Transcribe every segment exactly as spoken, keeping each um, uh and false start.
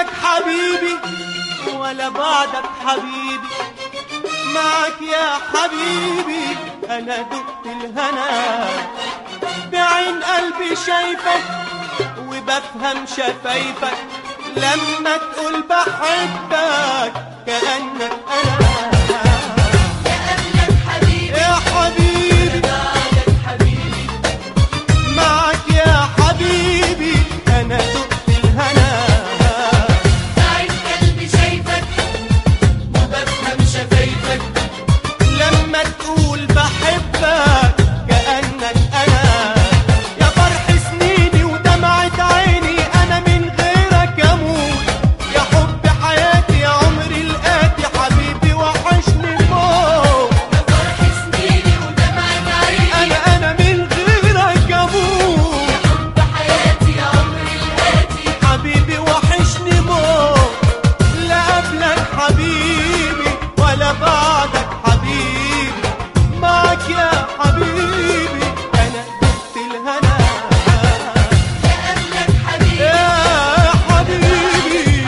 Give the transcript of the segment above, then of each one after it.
قبلك حبيبي ولا بعدك حبيبي، معك يا حبيبي أنا دقت الهنا، بعين قلبي شايفك وبفهم شفايفك، لما تقول بحبك كأنك أنا. يا قبلك حبيبي يا حبيبي ولا بعدك حبيبي، معك يا حبيبي أنا دقت الهنا، بعين قلبي شايفك وبفهم شفايفك، لما تقول بحبك كأنك أنا. يا فرح سنيني ودمعة عيني أنا من غيرك أموت، يا حب حياتي يا عمري الآتي حبيبي وحشني موت. يا فرح سنيني ودمعة عيني، أنا أنا من غيرك أموت، حب حياتي يا عمري الآتي، حبيبي وحشني موت. لا قبلك حبيبي ولا بعدك حبيبي، معك يا حبيبي أنا دقت الهنا. يا قبلك حبيبي يا حبيبي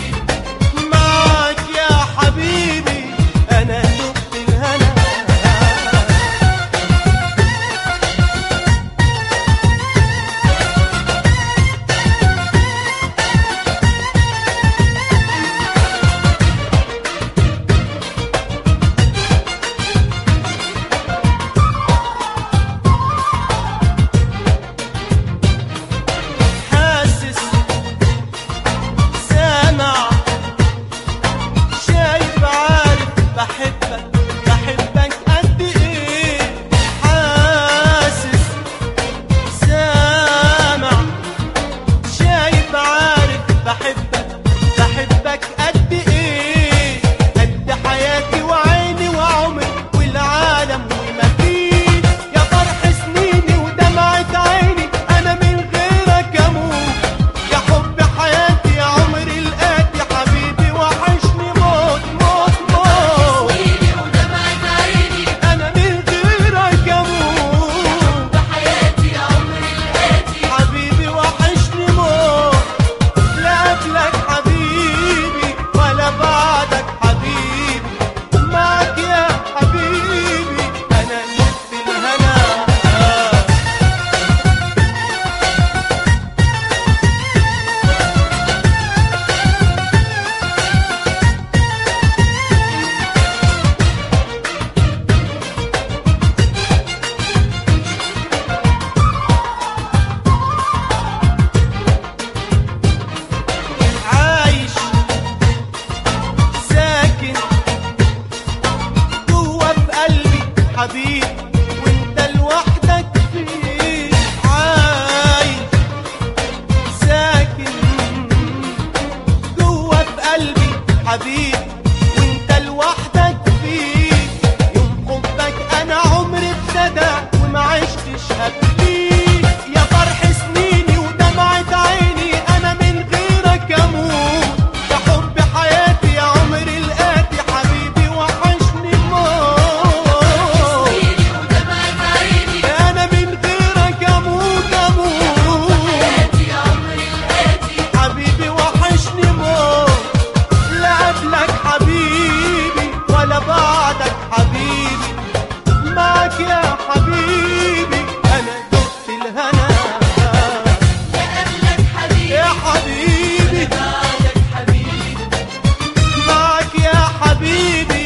معك يا حبيبي أنا دقت الهنا. حاسس سامع شايف عارف بحبك بحبك قد ايه، حاسس سامع شايف عارف بحبك بحبك قد ايه، قد حياتي وعيني وعمري والعالم وما فيه. يا فرح سنيني ودمعة عيني أنا من غيرك أموت، يا حب حياتي يا عمري الآتي حبيبي وحشني موت موت موت. سنيني ودمعة عيني، أنا من غيرك أموت، بحياتي يا عمري الآتي، حبيبي وحشني موت. لا قبلك حبيبي ولا بعدك حبيبي، معك يا حبيبي أنا نفت الهنا. عايش ساكن جوا في قلبي حبيبي وانت لوحدك فيه، عايش ساكن جوا في قلبي حبيبي وانت لوحدك فيه، يوم حبك انا عمري ابتدى وما عشتش قبليه. يا فرح سنيني ودمعة عيني أنا من غيرك أموت، يا حب حياتي يا عمري الآتي حبيبي وحشني موت. سنيني ودمعة عيني، أنا من غيرك أموت أموت، حياتي يا عمري الآتي، حبيبي وحشني موت. لا قبلك حبيبي ولا بعدك حبيبي، معك يا حبيبي أنا دقت الهنا. يا قبلك حبيبي يا حبيبي بعدك حبيبي، معك يا حبيبي